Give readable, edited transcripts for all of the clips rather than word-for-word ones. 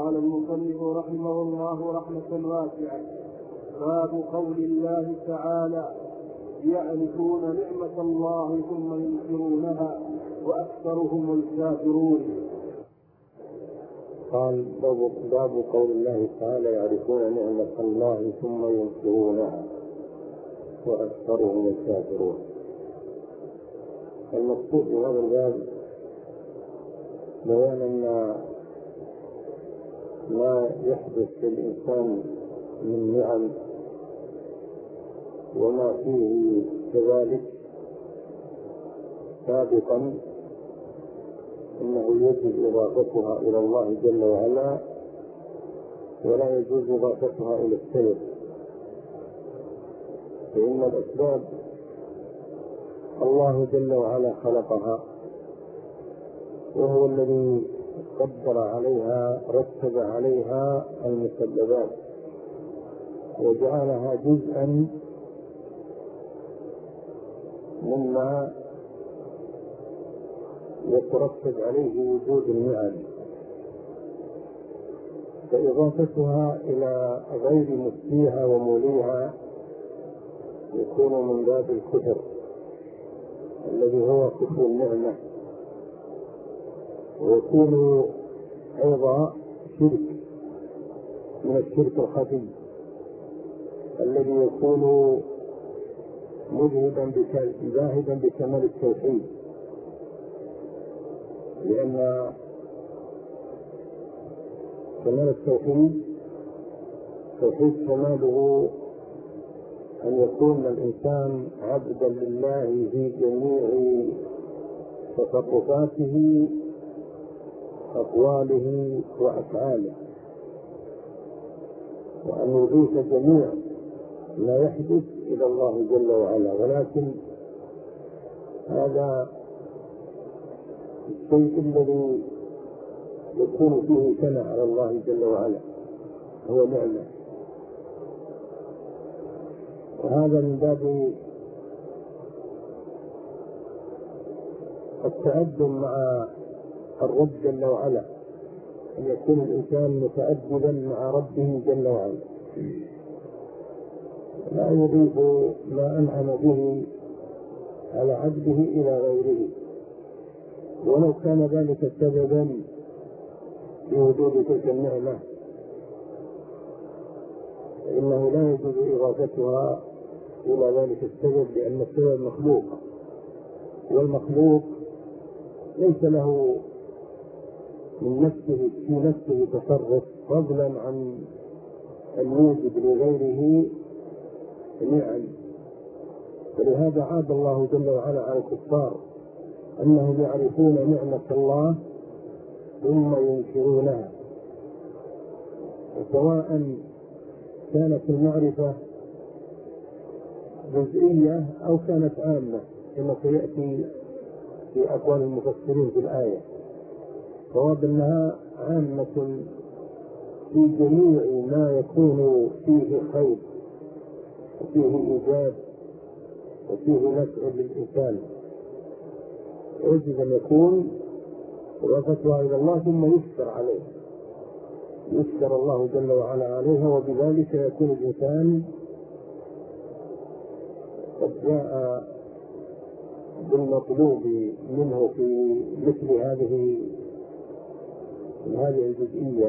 قال المصنف رحمه الله رحمة واسعة: باب قول الله تعالى: يعرفون نعمة الله ثم ينكرونها وأكثرهم الكافرون. قال باب قول الله تعالى: يعرفون نعمة الله ثم ينكرونها وأكثرهم الكافرون. المقصود بهذا الباب بيان أن ما يحدث للإنسان من نعم وما فيه كذلك سابقا إنه يجوز إضافتها إلى الله جل وعلا ولا يجوز إضافتها إلى السبب، فإن الأسباب الله جل وعلا خلقها وهو الذي قدر عليها رتب عليها المسببات وجعلها جزءا مما يترتب عليه وجود النعم، فإضافتها إلى غير مفتيها وموليها يكون من باب الكفر الذي هو كفر النعمة، ويكون أيضا شرك من الشرك الخفي الذي يكون ذاهبا بكمال التوحيد، لأن كمال التوحيد كماله أن يكون الإنسان عبدا لله في جميع تصرفاته أقواله وأفعاله، وأن يضيف جميع ما يحدث إلى الله جل وعلا، ولكن هذا الشيء الذي يكون فيه ثناء على الله جل وعلا هو نعمة، وهذا من باب التأدب مع الرب جل وعلا، أن يكون الإنسان متأدبا مع ربه جل وعلا، لا يضيف ما أنعم به على عبده إلى غيره، ولو كان ذلك سببا لوجود تلك النعمة فإنه لا يجوز إضافتها إلى ذلك السبب، لأن السبب مخلوق، والمخلوق ليس له من نفسه تصرف فضلا عن أن يوجد لغيره نعم. ولهذا عاد الله جل وعلا على الكفار أنهم يعرفون نعمة الله ثم ينكرونها، وسواء كانت المعرفة جزئية أو كانت عامة كما سيأتي في أقوال المفسرين في الآية، صواب أنها عامة في جميع ما يكون فيه خير وفيه إيجاب وفيه نفع للإنسان، يجب أن يكون إضافتها إلى الله ثم يشكر عليه، يشكر الله جل وعلا عليها، وبذلك يكون الإنسان قد جاء بالمطلوب منه في مثل هذه الجزئية،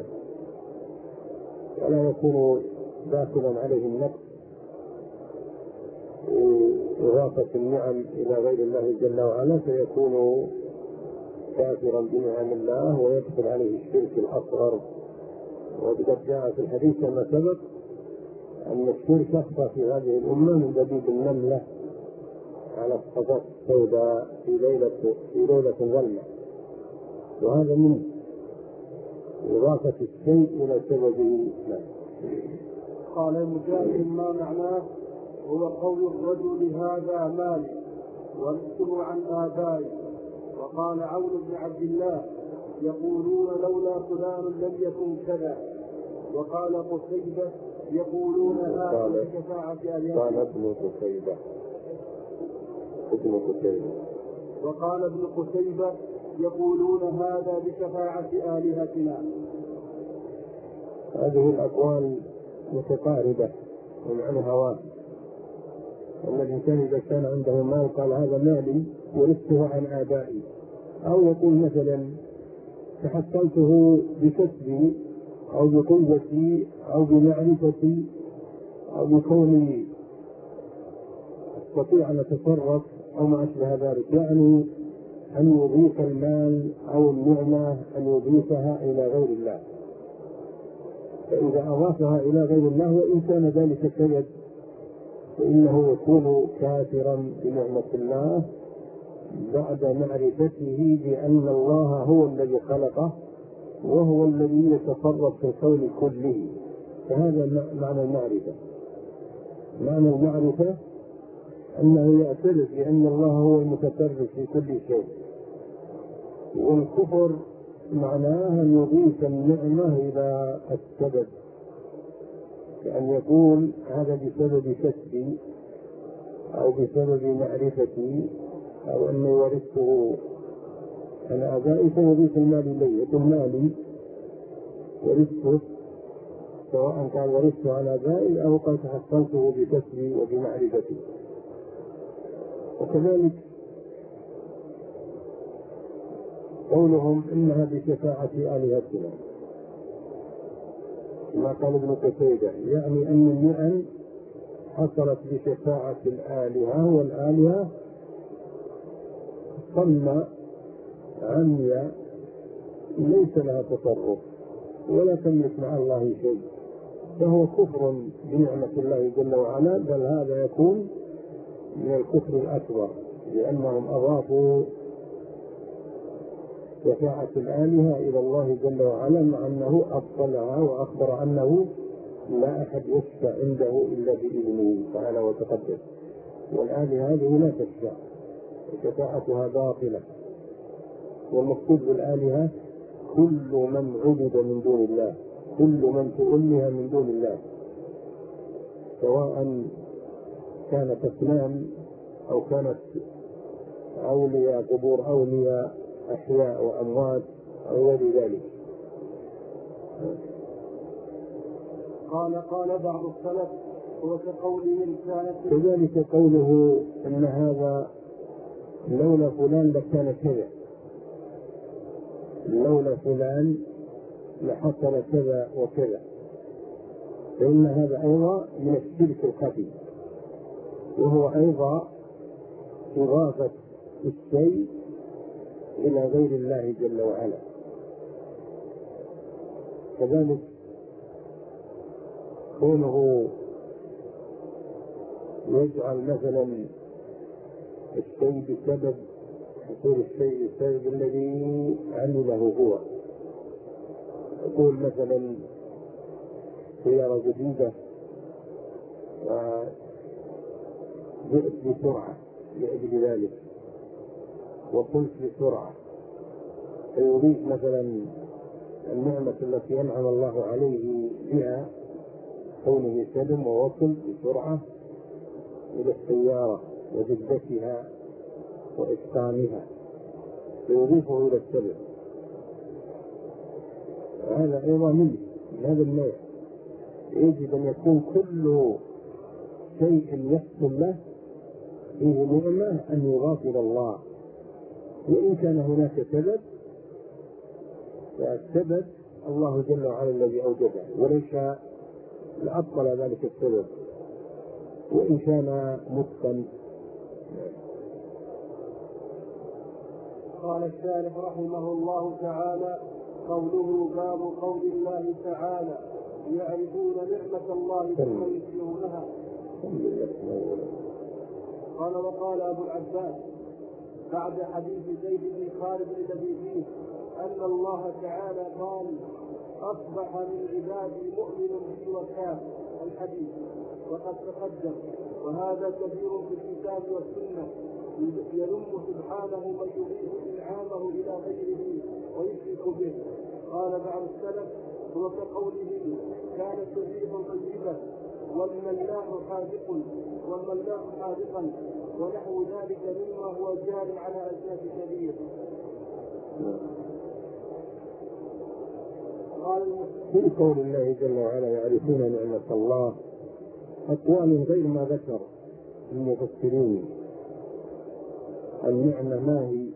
ولا يكون داخلا عليه النفس إضافة النعم إلى غير الله جل وعلا، فيكون كافرا بنعم الله ويدخل عليه الشرك الأصغر. وقد جاء في الحديث كما سبق أن الشرك أخفى في هذه الأمة من دبيب النملة على الصفات السوداء في ليلة ظلمة، وهذا من إضافة الشيء إلى سببه. قال مجاهد: ما معناه؟ هو قول الرجل هذا مالي وارثه عن آبائي. وقال عون بن عبد الله: يقولون لولا فلان لم يكن كذا. وقال قتيبة: يقولون هذا بشفاعة آلهتنا. قال ابن قتيبة. وقال ابن قتيبة: يقولون هذا بشفاعة آلهتنا. هذه الأقوال متقاربة ومعنى واحد. أن الإنسان إذا كان عنده مال قال هذا مالي ورثته عن آبائي، أو يقول مثلا تحصلته بكسبي أو بقوتي أو بمعرفتي أو بكوني أستطيع أن أتصرف أو ما أشبه ذلك، يعني أن يضيف المال أو النعمة أن يضيفها إلى غير الله. فإذا أضافها إلى غير الله وإن كان ذلك سبب فإنه يكون كافرا بنعمة الله بعد معرفته بأن الله هو الذي خلقه وهو الذي يتصرف في الكون كله. فهذا معنى المعرفة. معنى المعرفة أنه يعترف بأن الله هو المتصرف في كل شيء. والكفر معناه أن يضيف النعمة إلى السبب، كأن يقول هذا بسبب كسبي أو بسبب معرفتي أو أني ورثته عن آبائي فيضيف المال إليه، يقول مالي ورثته، سواء كان ورثته عن آبائي أو قد حصلته بكسبي وبمعرفتي. وكذلك قولهم إنها بشفاعة آلهتنا كما قال ابن قتيبة، يعني أن النعم حصلت بشفاعة الآلهة، والآلهة صم عمياء ليس لها تصرف ولا تملك مع الله شيء، فهو كفر بنعمة الله جل وعلا، بل هذا يكون من الكفر الأكبر، لأنهم أضافوا شفاعة الآلهة إلى الله جل وعلا مع أنه أبطلها وأخبر أنه لا أحد يشفع عنده إلا بإذنه تعالى وتقدس، والآلهة هذه لا تشفع وشفاعتها باطلة. والمقصود بالآلهة كل من عبد من دون الله، كل من تؤله من دون الله، سواء كانت أصنام أو كانت أولياء قبور أولياء أحياء وأموات أو غير ذلك. قال بعض السلف هو كقولهم كانت، كذلك قوله أن هذا لولا فلان لكان كذا، لولا فلان لحصل كذا وكذا، فإن هذا أيضا من الشرك الخفي، وهو أيضا إضافة الشيء إلى غير الله جل وعلا. كذلك كونه يجعل مثلا الشيء بسبب حصول الشيء بسبب الذي عمله هو، يقول مثلا سيارة جديدة وجئت بسرعة لأجل ذلك وقلت بسرعة، فيضيف مثلا النعمة التي أنعم الله عليه بها كونه سلم ووصل بسرعة إلى السيارة وجدتها وإتقانها، فيضيفه إلى السبب. هذا أيضا من هذا النوع. يجب أن يكون كل شيء يحصل له فيه نعمة أن يضاف إلى الله، وإن كان هناك سبب فالسبب الله جل وعلا الذي أوجده، ولو شاء لأبطل ذلك السبب وإن كان متقن. قال الشارح رحمه الله تعالى: قوله باب قول الله تعالى: يعرفون نعمة الله ثم ينكرونها. قال: وقال أبو العباس بعد حديث زيد بن خالد الذي فيه أن الله تعالى قال: أصبح من عبادي مؤمن بي وكافر، الحديث وقد تقدم، وهذا كثير في الكتاب والسنة، يلم سبحانه من يضيف إنعامه إلى غيره ويشرك به. قال بعض السلف: هو كقوله: كان شبيها طيبا والملاح حاذقا ونحو ذلك مما هو جار على أساس شبيه. في قول الله جل وعلا يعرفون نعمة الله أقوال غير ما ذكر المفسرين. النعمة ما هي؟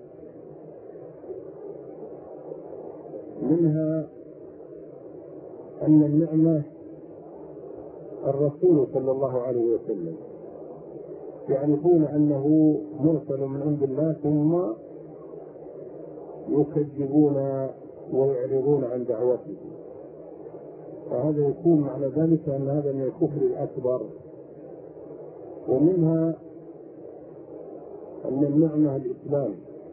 منها أن النعمة الرسول صلى الله عليه وسلم يعرفون أنه مرسل من عند الله ثم يكذبون ويعرضون عن دعوته، فهذا يكون معنى ذلك أن هذا من الكفر الأكبر. ومنها أن النعمة الإسلام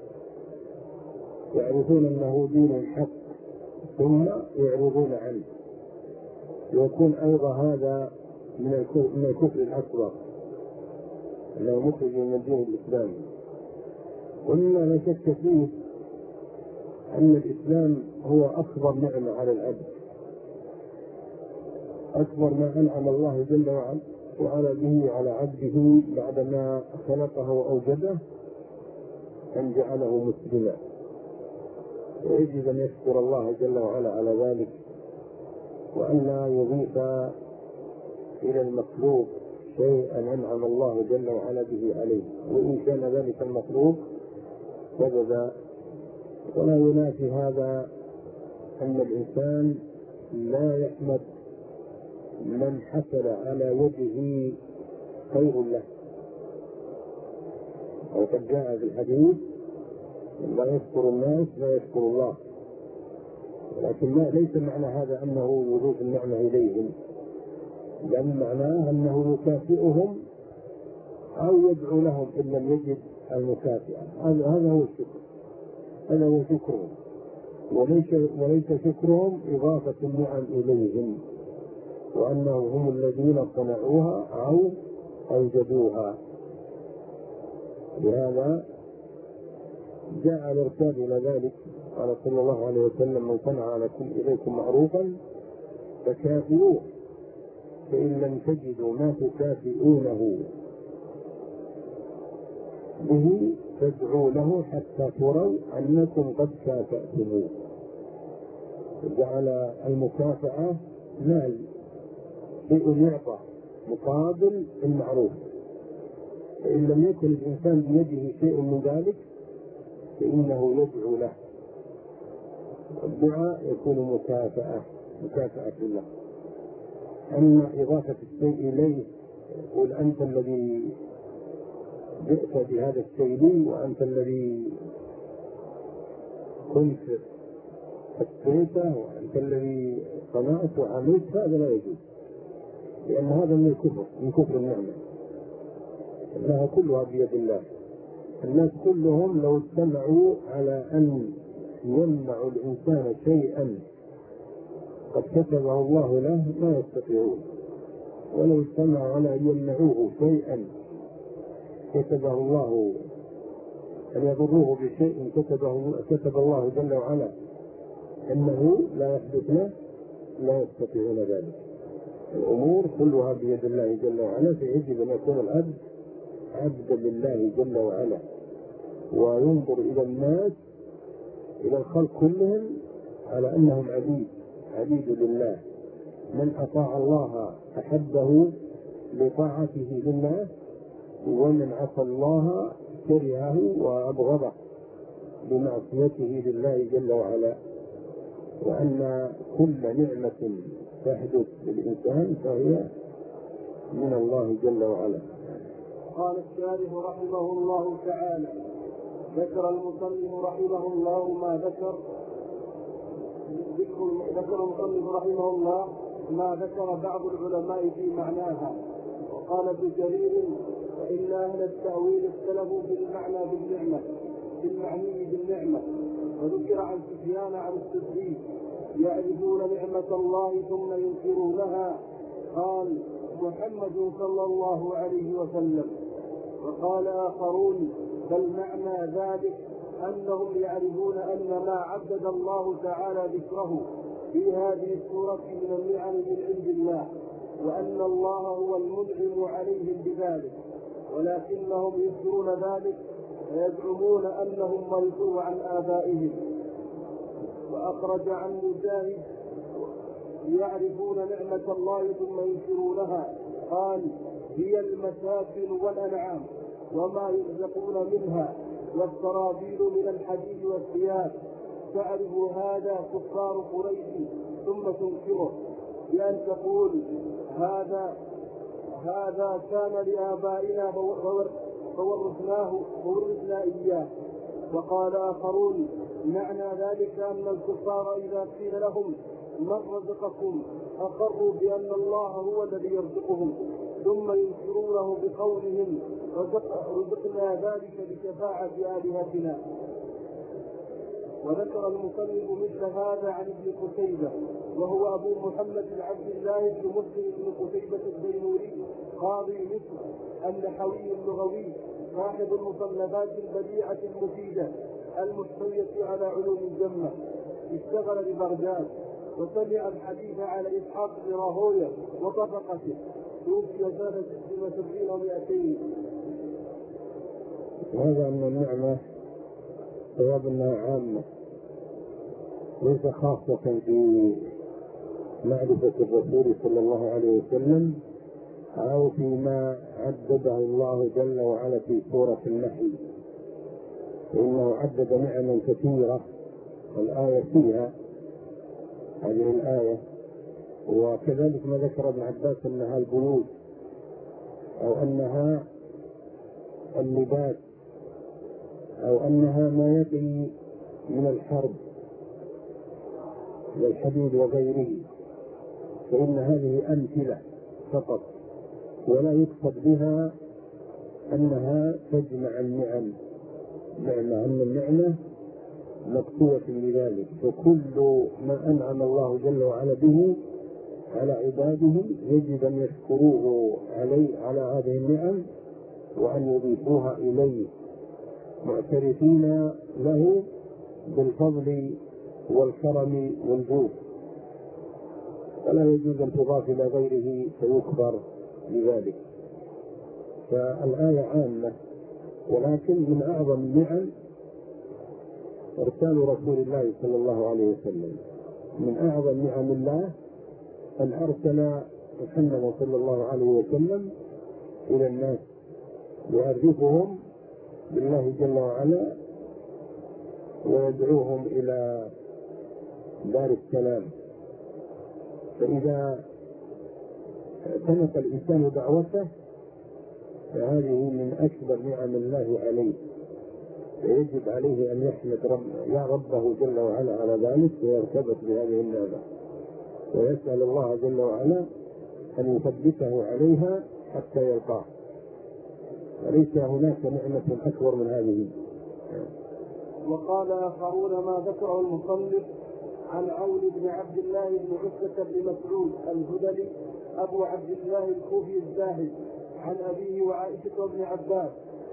يعرفون أنه دين الحق ثم يعرضون عنه، ويكون أيضا هذا من الكفر الأكبر أنه مخرج من الدين الإسلامي. ومما لا شك فيه أن الإسلام هو أكبر نعمة على العبد، أكبر ما أنعم الله جل وعلا به على عبده بعدما خلقه وأوجده أن جعله مسلما، ويجب أن يشكر الله جل وعلا على ذلك، وأن لا يضيف إلى المخلوق شيئا أنعم الله جل وعلا به عليه، وإن كان ذلك المخلوق سببا. ولا ينافي هذا أن الإنسان لا يحمد من حصل على يده خير له، وقد جاء في الحديث لا يشكر الناس لا يشكر الله، لكن ليس معنى هذا أنه يضيف النعمة إليهم، لأن معناه أنه يكافئهم أو يدعو لهم إن لم يجد المكافئة. هذا هو الشكر، هذا هو شكرهم، وليس شكرهم إضافة النعم إليهم وأنهم هم الذين صنعوها أو أوجدوها. لهذا جاء الإرشاد إلى ذلك، قال صلى الله عليه وسلم: من صنع إليكم معروفا فكافئوه، فإن لم تجدوا ما تكافئونه به فادعوا له حتى تروا أنكم قد كافأتموه. جعل المكافأة مال، شيء يعطى مقابل المعروف، فإن لم يكن الإنسان بيده شيء من ذلك فإنه يدعو له، الدعاء يكون مكافأة له. أما إضافة الشيء إليه، يقول أنت الذي جئت بهذا الشيء لي، وأنت الذي كنت حسيته، وأنت الذي صنعت وعملت، هذا لا يجوز، لأن هذا من الكفر، من كفر النعمة، أنها كلها بيد الله. الناس كلهم لو اجتمعوا على أن يمنعوا الإنسان شيئا قد كتبه الله له ما يستطيعون، ولو اجتمعوا على أن يمنعوه شيئا كتبه الله، أن يضروه بشيء كتب الله جل وعلا أنه لا يحدث له، لا يستطيعون ذلك. الأمور كلها بيد الله جل وعلا، فيجب أن يكون العبد عبدا لله جل وعلا، وينظر إلى الناس، إلى الخلق كلهم على أنهم عبيد لله. من أطاع الله أحبه لطاعته لله، ومن عصى الله كرهه وأبغضه لمعصيته لله جل وعلا. وأن كل نعمة تحدث للإنسان فهي من الله جل وعلا. قال الشارح رحمه الله تعالى: ذكر المصنف رحمه الله ما ذكر بعض العلماء في معناها. وقال ابن جرير: فإن أهل التأويل اختلفوا في المعني بالنعمة. وذكر عن سفيان عن السدي: يعرفون نعمة الله ثم ينكرونها. قال: محمد صلى الله عليه وسلم. وقال آخرون: بل معنى ذلك أنهم يعرفون أن ما عدد الله تعالى ذكره في هذه السورة من النعم من عند الله، وأن الله هو المنعم عليهم بذلك، ولكنهم ينكرون ذلك ويزعمون أنهم ورثوا عن آبائهم. وأخرج عن مجاهد يعرفون نعمة الله ثم ينكرونها. قال هي المساكن والأنعام وما يرزقون منها والسرابيل من الحديد والثياب. تعرف هذا كفار قريش ثم تنكره بأن تقول هذا كان لآبائنا فورثنا إياه. وقال آخرون معنى ذلك أن الكفار إذا قيل لهم من رزقكم أقروا بأن الله هو الذي يرزقهم، ثم ينكرونه بقولهم رزقنا ذلك بشفاعة آلهتنا. وذكر المصنف مثل هذا عن ابن قتيبة وهو أبو محمد بن عبد الله بن مسلم بن قتيبة الدينوري قاضي مصر النحوي اللغوي صاحب المصنفات البديعة المفيدة المحتوية على علوم الجمة. اشتغل ببغداد وسمع الحديث على إسحاق بن راهويه وطبقته، توفي سنة 76 و200. وهذا أن النعمة ثواب أنها عامة ليس خاصة في معرفة الرسول صلى الله عليه وسلم أو فيما عدده الله جل وعلا في سورة النحل، فإنه عدد نعما كثيرة والآية فيها هذه الآية. وكذلك ما ذكر ابن عباس أنها البيوت أو أنها اللباس أو أنها ما يقي من الحرب والحديد وغيره، فإن هذه أمثلة فقط ولا يقصد بها أنها تجمع النعم، معنى أن النعمة مكتوبة لذلك. فكل ما أنعم الله جل وعلا به على عباده يجب أن يشكروه على هذه النعم وأن يضيفوها إليه معترفين له بالفضل والكرم والجود، ولا يجوز أن تضاف إلى غيره فيكبر لذلك. فالآية عامة، ولكن من أعظم النعم إرسال رسول الله صلى الله عليه وسلم. من أعظم نعم الله أن أرسل محمد صلى الله عليه وسلم إلى الناس يعرفهم بالله جل وعلا ويدعوهم إلى دار السلام. فإذا اعتنق الإنسان دعوته فهذه من أكبر نعم الله عليه، فيجب عليه أن يحمد ربه جل وعلا على ذلك ويرتبط بهذه النعمة ويسأل الله جل وعلا أن يثبته عليها حتى يلقاه، وليس هناك نعمة أكبر من هذه. وقال آخرون ما ذكره المصنف عن عون بن عبد الله بن عتبة بن مسعود الهذلي أبو عبد الله الكوفي الزاهد عن أبيه وعائشة وابن عباس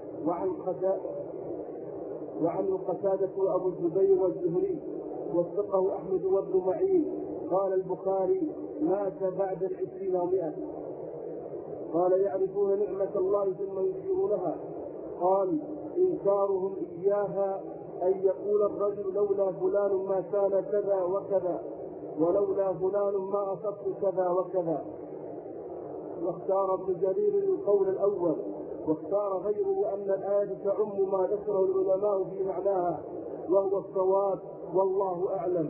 وعن قتادة وأبو الزبير والزهري، وثقه أحمد وابن معين. قال البخاري مات بعد 20 و100. قال يعرفون نعمة الله ثم ينكرونها. قال إنكارهم إياها أن يقول الرجل لولا فلان ما كان كذا وكذا، ولولا فلان ما أصبت كذا وكذا. واختار ابن جرير القول الأول، واختار غيره أن الآية تعم ما ذكره العلماء في معناها وهو الصواب والله أعلم.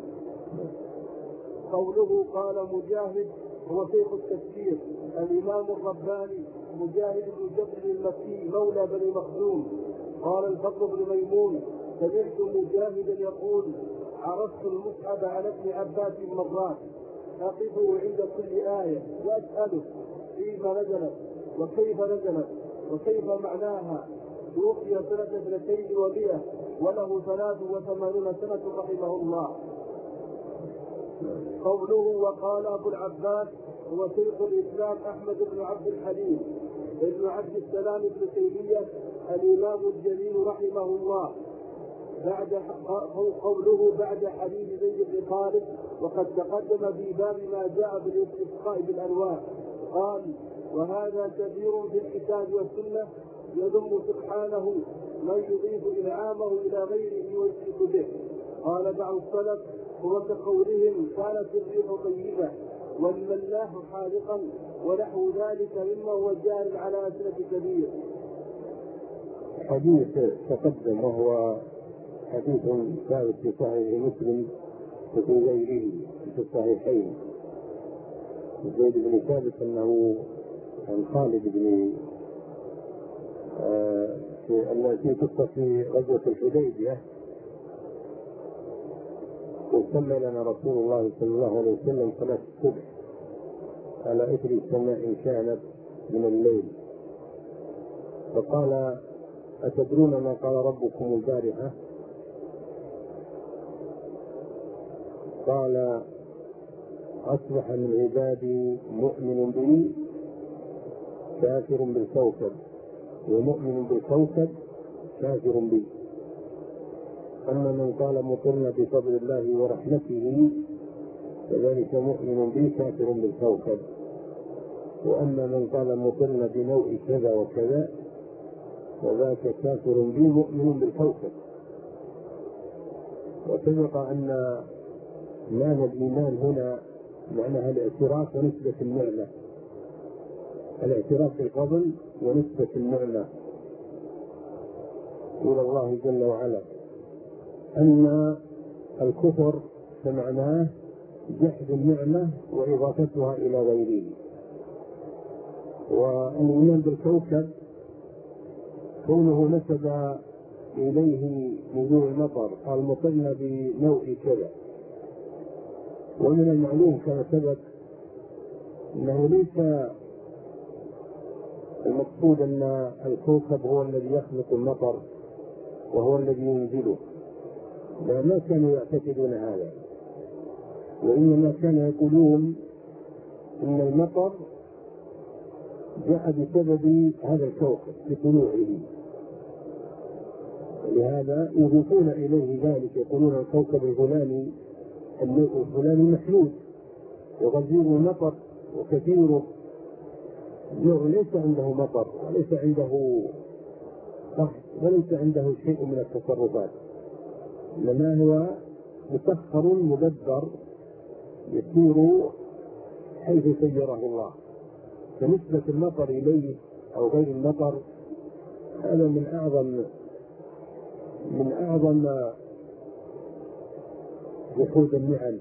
قوله قال مجاهد هو شيخ التفسير الإمام الرباني مجاهد بن جبر المكي مولى بني مخزوم. قال الفضل بن ميمون سمعت مجاهدا يقول عرضت المصحف على ابن عباس مرات أقفه عند كل آية وأسأله فيما نزلت وكيف نزلت وكيف معناها. توفي سنة 200 وله 83 سنة رحمه الله. قوله وقال أبو العباس هو شيخ الإسلام أحمد بن عبد الحليم ابن عبد السلام بن تيمية الإمام الجليل رحمه الله. قوله بعد حديث زيد بن خالد وقد تقدم في باب ما جاء بالاستسقاء بالأنواع. قال وهذا كثير في الكتاب والسنة يذم سبحانه من يضيف إنعامه إلى غيره ويشرك به. قال بعض السلف هو كقولهم كانت الريح طيبة والملاح حالقا ونحو ذلك مما هو جار على أسنة كبير. حديث تقدم وهو حديث ثابت في صحيح مسلم وفي غيره في الصحيحين. زيد بن ثابت أنه عن خالد بن التي قصة في غزوة الحديبية، وصلى لنا رسول الله صلى الله عليه وسلم صلاة الصبح على إثر سماء كانت من الليل، فقال: أتدرون ما قال ربكم البارحة؟ قال: أصبح من عبادي مؤمن بي كافر بالكوكب، ومؤمن بالكوكب كافر بي. أما من قال مطرنا بفضل الله ورحمته فذلك مؤمن بي كافر بالكوكب، وأما من قال مطرنا بنوع كذا وكذا فذاك كافر بي مؤمن بالكوكب. وسبق أن معنى الإيمان هنا معناها الاعتراف ونسبة النعمة، الاعتراف بالفضل ونسبة النعمة إلى الله جل وعلا. أن الكفر فمعناه جحد النعمة وإضافتها إلى غيره. والإيمان بالكوكب كونه نسب إليه نزول المطر، قال مطرنا بنوع كذا. ومن المعلوم كما سبق أنه ليس المقصود أن الكوكب هو الذي يخلق المطر وهو الذي ينزله، لا، ما كانوا يعتقدون هذا، وإنما كانوا يقولون إن المطر جاء بسبب هذا الكوكب بطلوعه، لهذا يضيفون إليه ذلك، يقولون الكوكب الفلاني النوع الفلاني محمود وغزير المطر وكثيره. نوع ليس عنده مطر وليس عنده قحط وليس عنده شيء من التصرفات، إنما هو مسخر مدبر يسير حيث سيره الله. فنسبة المطر إليه أو غير المطر هذا من أعظم جحود النعم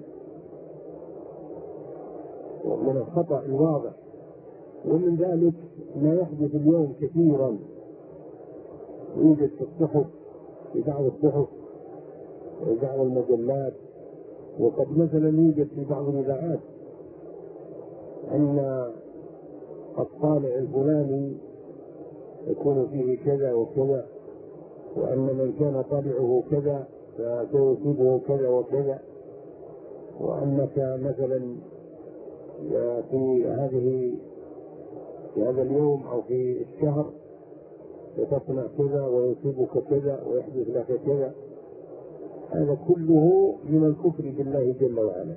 ومن الخطأ الواضح. ومن ذلك ما يحدث اليوم كثيرا، يوجد في الصحف، في بعض الصحف وبعض المجلات، وقد مثلا يوجد في بعض الإذاعات أن الطالع الفلاني يكون فيه كذا وكذا، وأن من كان طالعه كذا فسيصيبه كذا وكذا، وأنك مثلا في هذا اليوم أو في الشهر ستصنع كذا ويصيبك كذا ويحدث لك كذا. هذا كله من الكفر بالله جل وعلا.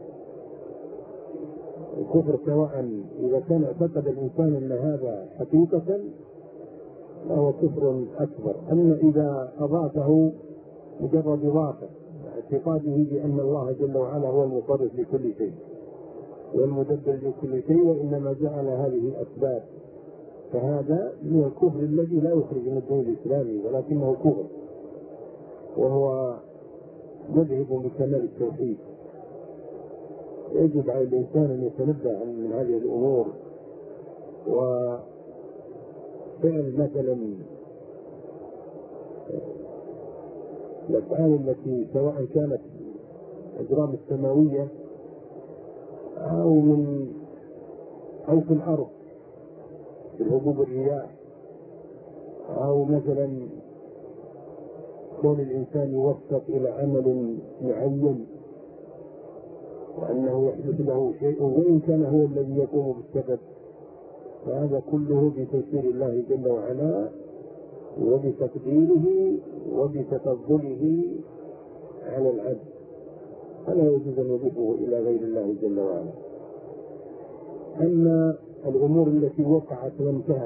الكفر سواء إذا كان اعتقد الإنسان أن هذا حقيقة فهو كفر أكبر، أما إذا أضافه مجرد إضافة اعتقاده بأن الله جل وعلا هو المصرف لكل شيء والمدبر لكل شيء وإنما جعل هذه أسباب، فهذا من الكفر الذي لا يخرج من الدين الإسلامي ولكنه كفر، وهو يذهب بكمال التوحيد. يجب على الإنسان أن يتنبه من هذه الأمور، وفعل مثلا الأفعال التي سواء كانت أجرام السماوية أو في الأرض في الهبوب الرياح، أو مثلا كون الإنسان يوفق إلى عمل معين وأنه يحدث له شيء وإن كان هو الذي يقوم بالسبب، فهذا كله بتيسير الله جل وعلا وبتقديره وبتفضله على العبد، فلا يجوز أن يضيفه إلى غير الله جل وعلا. أما الأمور التي وقعت وانتهت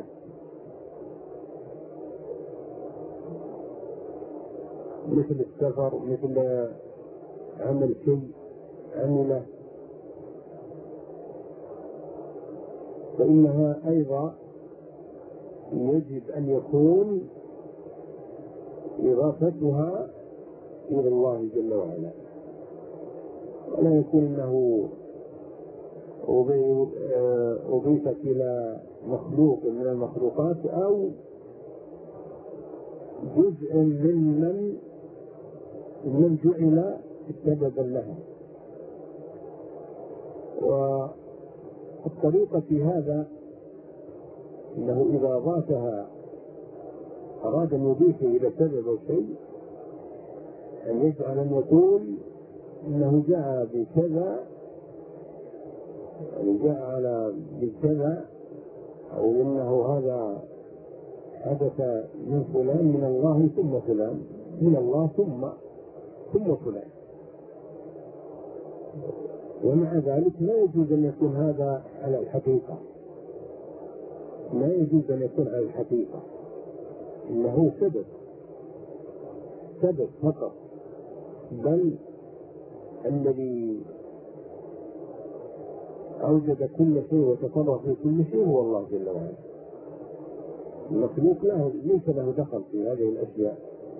مثل السفر، مثل عمل شيء عمله فإنها أيضا يجب أن يكون إضافتها إلى الله جل وعلا، ولا يكون أنه أضيفت إلى مخلوق من المخلوقات أو جزء من جعل سببا لها. والطريقة في هذا أنه إذا أضافها أراد أن يضيف إلى سبب أو شيء، أن يجعل أن يقول إنه جاء بكذا، يعني جعل بكذا، أو إنه هذا حدث من فلان من الله ثم فلان، من الله ثم فلان. ومع ذلك لا يجوز أن يكون هذا على الحقيقة، لا يجوز أن يكون على الحقيقة، إنه سبب فقط، بل الذي أوجد كل شيء وتصرف في كل شيء هو الله جل وعلا. المخلوق ليس له دخل في هذه الأشياء.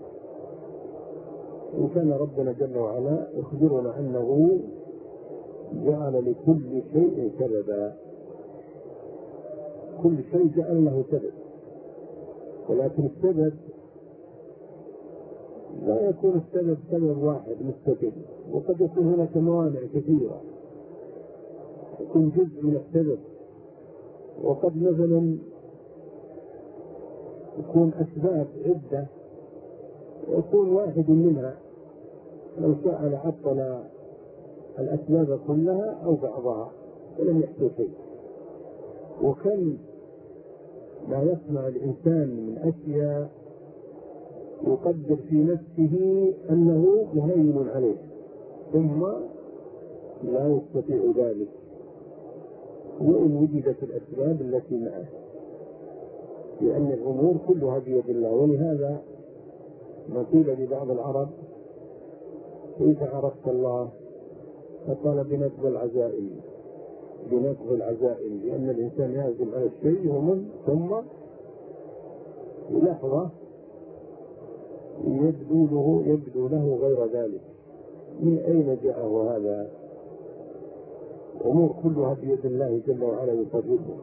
إن كان ربنا جل وعلا يخبرنا أنه جعل لكل شيء سببا، كل شيء جعل له سبب، ولكن السبب لا يكون السبب سبب واحد مستقل، وقد يكون هناك موانع كثيرة يكون جزء من السبب، وقد مثلا يكون أسباب عدة ويكون واحد منها لو شاء لعطل الأسباب كلها أو بعضها ولم يحصل شيء. وكم ما يصنع الإنسان من أشياء يقدر في نفسه أنه مهيمن عليه ثم لا يستطيع ذلك وإن وجدت الأسباب التي معه، لأن الأمور كلها بيد الله. ولهذا ما قيل لبعض العرب: كيف عرفت الله؟ فقال: بنقض العزائم، لأن الإنسان يعزم على الشيء ثم لحظة يبدو له غير ذلك. من أين جاءه هذا؟ الأمور كلها بيد الله جل وعلا يقربه.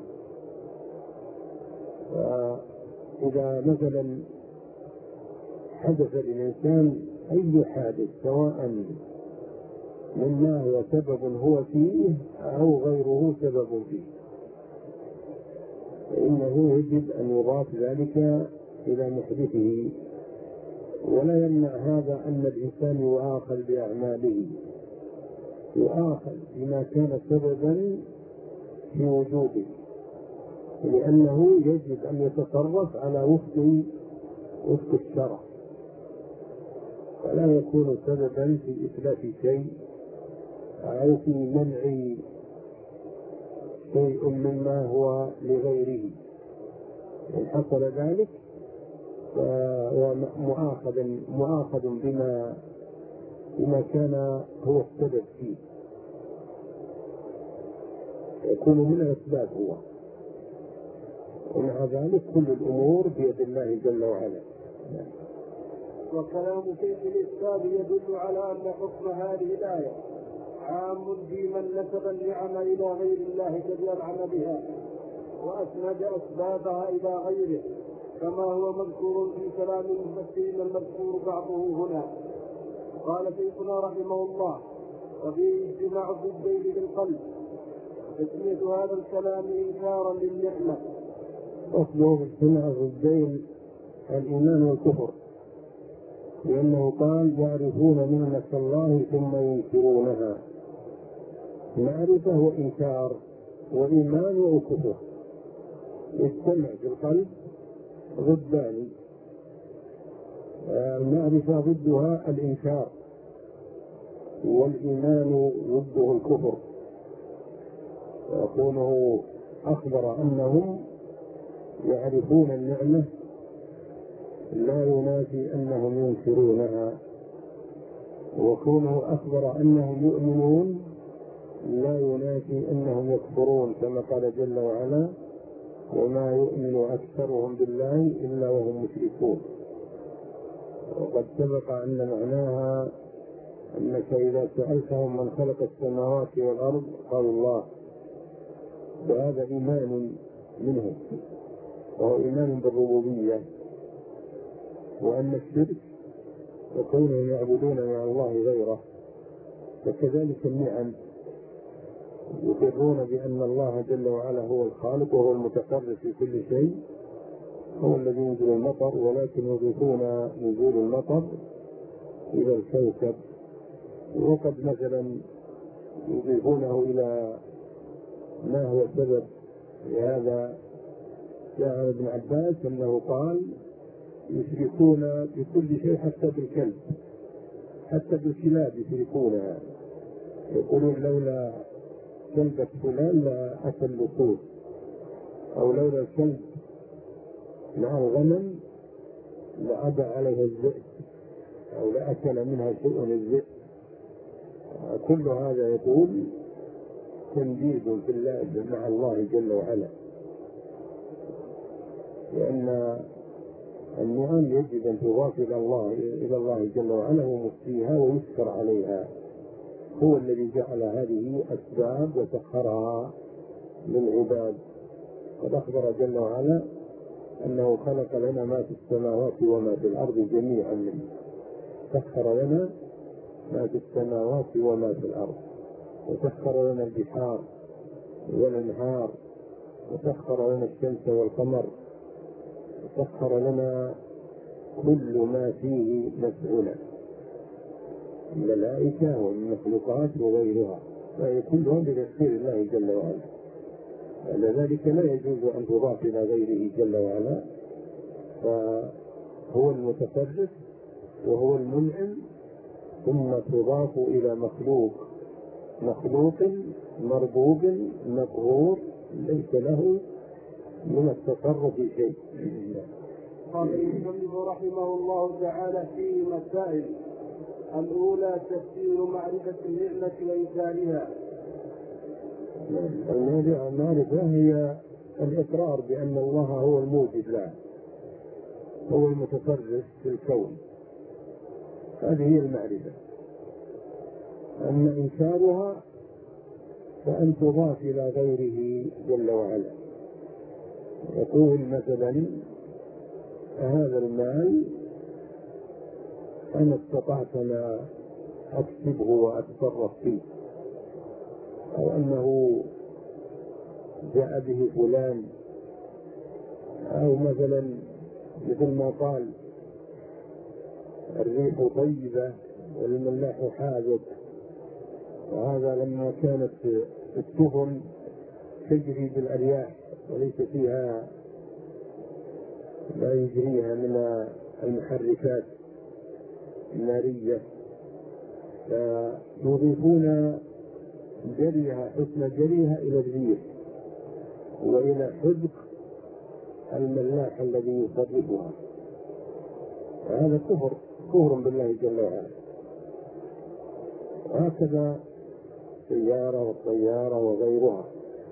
فإذا مثلا حدث للإنسان أي حادث سواء مما هو سبب هو فيه أو غيره سبب فيه، فإنه يجب أن يضاف ذلك إلى محدثه، ولا يمنع هذا أن الإنسان يؤاخذ بأعماله، يؤاخذ بما كان سببا في وجوده، لأنه يجب أن يتصرف على وفق الشرع، ولا يكون سببا في إتلاف شيء أو في منع شيء مما هو لغيره. إن حصل ذلك فهو مؤاخذ بما كان هو السبب فيه، يكون من الأسباب هو. ومع ذلك كل الأمور بيد الله جل وعلا. وكلام شيخ الإسلام يدل على أن حكم هذه الآية عام في من نسب النعم إلى غير الله تجرع بها وأسند أسبابها إلى غيره، كما هو مذكور في كلام المفسرين المذكور بعضه هنا. قال شيخنا رحمه الله: وفيه اجتماع الضدين بالقلب، تسمية هذا الكلام إنكارا للنعمة. أصله اجتماع الضدين الإيمان والكفر، لأنه قال: يعرفون نعمة الله ثم ينكرونها. معرفة وإنكار وإيمان وكفر يجتمع في القلب ضدان. المعرفة ضدها الإنكار، والإيمان ضده الكفر. وكونه أخبر أنهم يعرفون النعمة لا ينافي أنهم ينكرونها، وكونه أخبر أنهم يؤمنون لا ينافي أنهم يكفرون كما قال جل وعلا: وما يؤمن أكثرهم بالله إلا وهم مشركون. وقد سبق أن معناها أنك إذا سألتهم من خلق السماوات والأرض قالوا الله، وهذا إيمان منهم، وهو إيمان بالربوبية. وأن الشرك وكونهم يعبدون مع الله غيره، وكذلك النعم، يقرون بأن الله جل وعلا هو الخالق وهو المتصرف في كل شيء، هو الذي ينزل المطر، ولكن يضيفون نزول المطر إلى الكوكب، وقد مثلا يضيفونه إلى ما هو سبب لهذا. جاء عن ابن عباس أنه قال: يشركون بكل شيء حتى بالكلب، حتى بالكلاب يشركونها، يقولون لولا كلبة فلان لأكل اللصوص، أو لولا الكلب مع الغنم لعدى عليها الذئب، أو لأكل منها شيء الذئب. كل هذا يقول تنديد في الله مع الله جل وعلا، لأن النعم يجب أن تضاف إلى الله جل وعلا ومفتيها ويشكر عليها. هو الذي جعل هذه أسباب وسخرها للعباد. قد أخبر جل وعلا أنه خلق لنا ما في السماوات وما في الأرض جميعا منه، سخر لنا ما في السماوات وما في الأرض، وسخر لنا البحار والأنهار، وسخر لنا الشمس والقمر، وسخر لنا كل ما فيه نفعنا، الملائكة والمخلوقات وغيرها، فهي كلها بتسخير الله جل وعلا. لذلك لا يجوز أن تضاف إلى غيره جل وعلا، فهو المتصرف وهو المنعم، ثم تضاف إلى مخلوق مربوب مقهور ليس له من التصرف شيء. قال المصنف رحمه الله تعالى فيه مسائل: الأولى تفسير معرفة النعمة وإنكارها. المعرفة هي الإقرار بأن الله هو الموجد له، هو المتصرف في الكون، هذه هي المعرفة. أما إنكارها فأن تضاف إلى غيره جل وعلا. يقول مثلا: هذا المال أنا استطعت أن أكسبه وأتصرف فيه، أو أنه جاء به فلان، أو مثلا مثل ما قال: الريح طيبة والملاح حاذق. وهذا لما كانت السفن تجري بالأرياح وليس فيها ما يجريها من المحركات النارية، فيضيفون جريها حسن جريها إلى الريح وإلى حذق الملاح الذي يصرفها. هذا كفر بالله جل وعلا. وهكذا السيارة والطيارة وغيرها،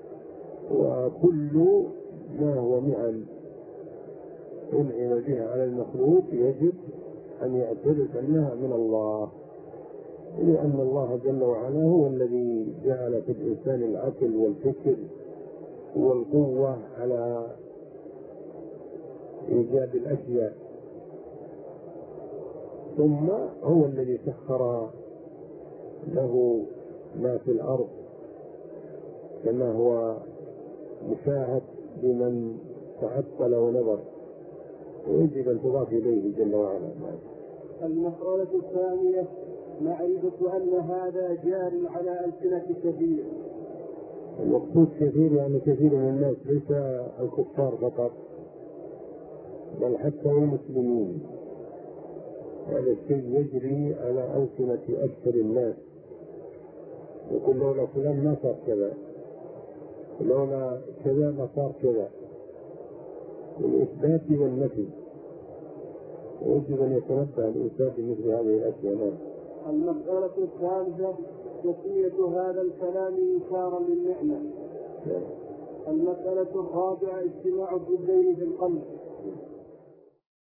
وكل ما هو نعم أنعم بها على المخلوق يجب أن يعترف أنها من الله، لأن الله جل وعلا هو الذي جعل في الإنسان العقل والفكر والقوة على إيجاد الأشياء، ثم هو الذي سخر له ما في الأرض كما هو مشاهد لمن تعطل ونظر، ويجب أن تضاف إليه جل وعلا. المسألة الثانية معرفة أن هذا جار على ألسنة كثير. المقصود كثير يعني كثير من الناس، ليس الكفار فقط بل حتى المسلمين. هذا الشيء يجري على ألسنة أكثر الناس، يقول لولا فلان ما صار كذا، لولا كذا ما صار كذا، الإثبات والنفي. يجب أن يتنبه الإنسان بمثل هذه الأشياء. المسألة الثالثة تسمية هذا الكلام إنكارا للنعمة. المسألة الرابعة اجتماع الضدين في القلب.